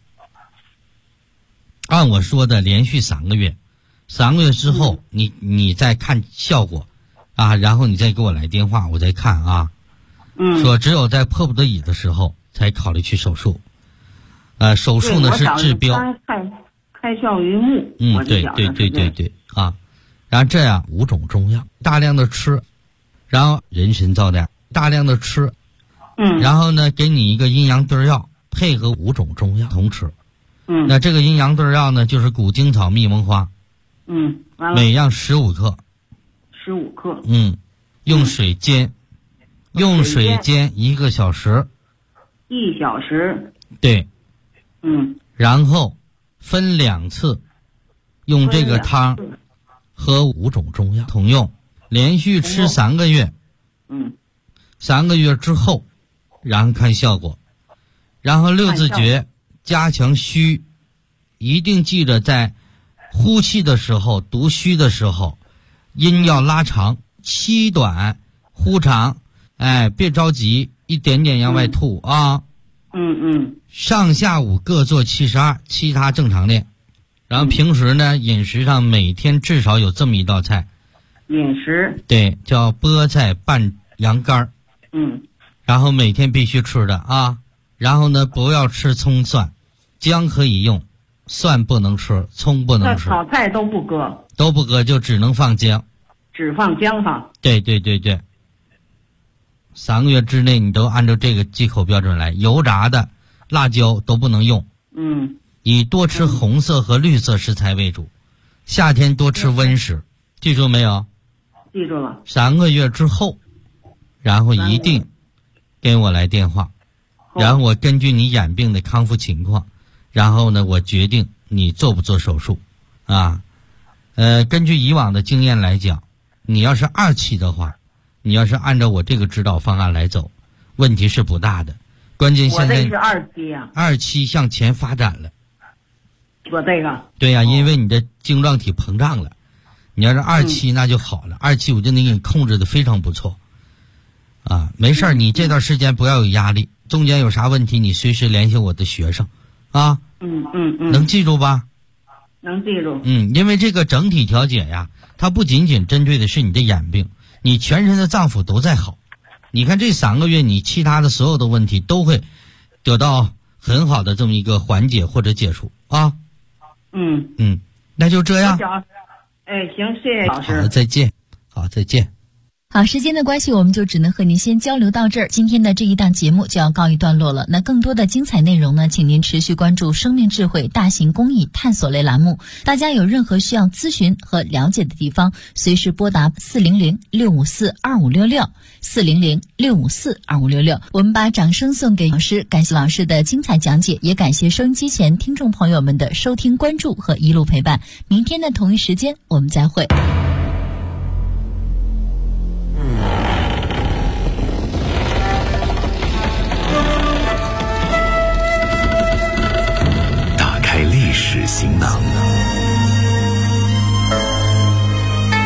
按我说的连续3个月，3个月之后你再看效果然后你再给我来电话，我再看说只有在迫不得已的时候才考虑去手术。手术呢是治标， 开窍于目。 对然后这样5种中药大量的吃，然后人参皂苷大量的吃，然后呢给你一个阴阳对药，配合5种中药同吃。那这个阴阳对药呢就是谷精草、蜜蒙花。 完了。 每样15克。 15克。 用水煎1个小时。 1小时。 对。然后分2次，用这个汤和5种中药同用，连续吃3个月。3个月之后，然后看效果。然后6字诀加强虚，一定记着在呼气的时候、读虚的时候，音要拉长，吸短，呼长。别着急，一点点往外吐上下午各做72，其他正常练。然后平时呢，饮食上每天至少有这么一道菜。 饮食。 对，叫菠菜拌羊肝。然后每天必须吃的然后呢，不要吃葱蒜，姜可以用，蒜不能吃，葱不能吃。 炒菜都不搁， 就只能放姜。 只放姜哈。 对。3个月之内你都按照这个忌口标准来，油炸的、辣椒都不能用。以多吃红色和绿色食材为主，夏天多吃温食，记住没有？ 记住了。 3个月之后，然后一定给我来电话，然后我根据你眼病的康复情况，然后呢，我决定你做不做手术根据以往的经验来讲，你要是2期的话，你要是按照我这个指导方案来走，问题是不大的。关键现在我这是2期呀 ，2期向前发展了。 我这个。 对呀，因为你的晶状体膨胀了。你要是2期那就好了，2期我就能给你控制的非常不错。没事儿，你这段时间不要有压力，中间有啥问题你随时联系我的学生能记住吧？ 能记住。 因为这个整体调节呀，它不仅仅针对的是你的眼病，你全身的脏腑都在好。你看这3个月，你其他的所有的问题都会得到很好的这么一个缓解或者解除那就这样。 行，谢谢老师。 好，再见。好，再见。 好，时间的关系，我们就只能和您先交流到这儿。今天的这一档节目就要告一段落了。那更多的精彩内容呢，请您持续关注生命智慧大型公益探索类栏目。大家有任何需要咨询和了解的地方，随时拨打400-654-2566 400-654-2566。我们把掌声送给老师，感谢老师的精彩讲解，也感谢收音机前听众朋友们的收听关注和一路陪伴。明天的同一时间我们再会。 打开历史行囊，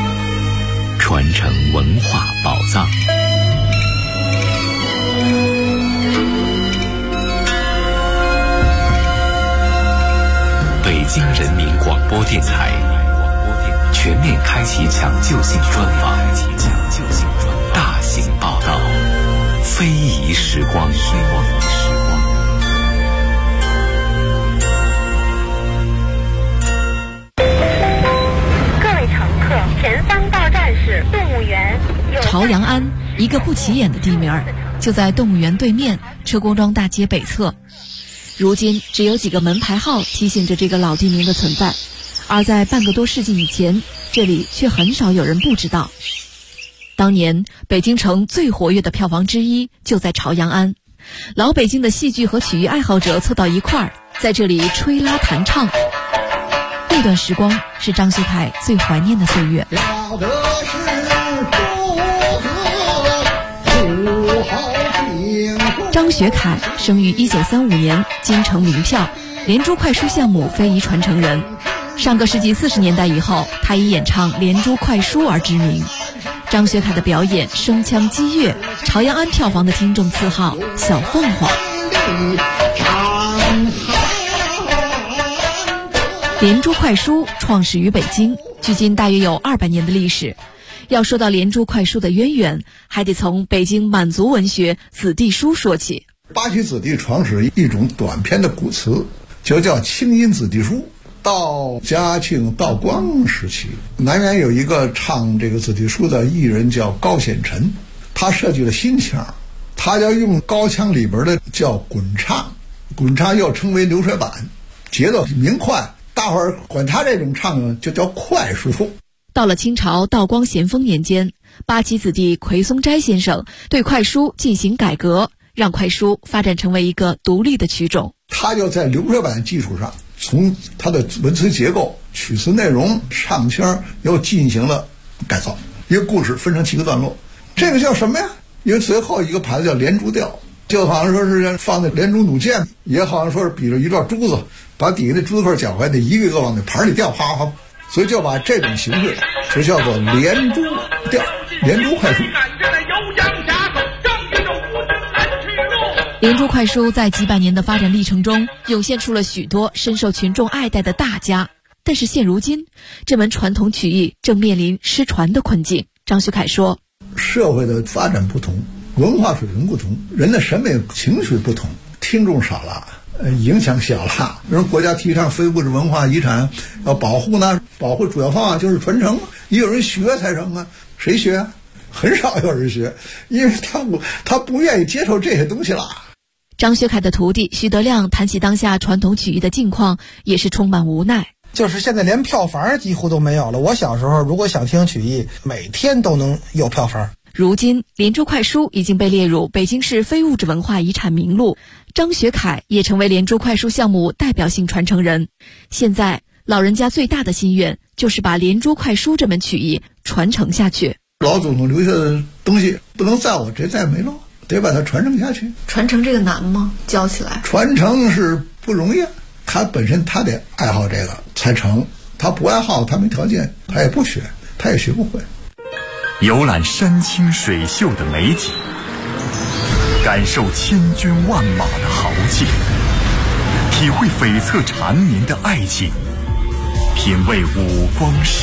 电台全面开启抢救性专访，大型报道，非遗时光。 前方到站是动物园。 朝阳庵，一个不起眼的地名，就在动物园对面车公庄大街北侧。如今只有几个门牌号提醒着这个老地名的存在，而在半个多世纪以前，这里却很少有人不知道。当年北京城最活跃的票房之一就在朝阳庵，老北京的戏剧和曲艺爱好者凑到一块儿，在这里吹拉弹唱。那段时光是张学凯最怀念的岁月。张学凯生于1935年，京城名票，连珠快书项目非遗传承人。上个世纪40年代以后，他以演唱连珠快书而知名。张学凯的表演声腔激越，朝阳庵票房的听众赐号小凤凰。连珠快书创始于北京，距今大约有200年的历史。要说到连珠快书的渊源，还得从北京满族文学子弟书说起。 八旗子弟创始一种短篇的古词，就叫清音子弟书。到嘉庆、道光时期，南园有一个唱这个子弟书的艺人叫高显臣，他设计了新腔，他要用高腔里边的叫滚唱，滚唱又称为流水板，节奏明快，大伙儿管他这种唱就叫快书。 到了清朝道光咸丰年间，八旗子弟奎松斋先生对快书进行改革，让快书发展成为一个独立的曲种。 他就在流水板基础上，从他的文词结构、曲词内容、唱腔又进行了改造。一个故事分成7个段落，这个叫什么呀？因为最后一个牌子叫连珠调，就好像说是放在连珠弩箭，也好像说是比着一段珠子，把底下的珠子块搅坏，得一个一个往那盘里掉，啪啪，所以就把这种形式就叫做连珠调、连珠快书。 连珠快书在几百年的发展历程中，涌现出了许多深受群众爱戴的大家。但是现如今，这门传统曲艺正面临失传的困境。张学凯说， 社会的发展不同，文化水平不同，人的审美情绪不同，听众少了，影响小了。比如国家提倡非物质文化遗产要保护呢，保护主要方法就是传承，也有人学才成啊。谁学啊？很少有人学，因为他不愿意接受这些东西了。 张学凯的徒弟徐德亮谈起当下传统曲艺的境况，也是充满无奈。 就是现在连票房几乎都没有了。我小时候如果想听曲艺，每天都能有票房。 如今连珠快书已经被列入北京市非物质文化遗产名录，张学凯也成为连珠快书项目代表性传承人。现在老人家最大的心愿就是把连珠快书这门曲艺传承下去。 老祖宗留下的东西不能在我这代没了，得把它传承下去。 传承这个难吗？教起来传承是不容易，他本身他得爱好这个才成，他不爱好，他没条件，他也不学，他也学不会。 游览山清水秀的美景，感受千军万马的豪气，体会悱恻缠绵的爱情，品味五光十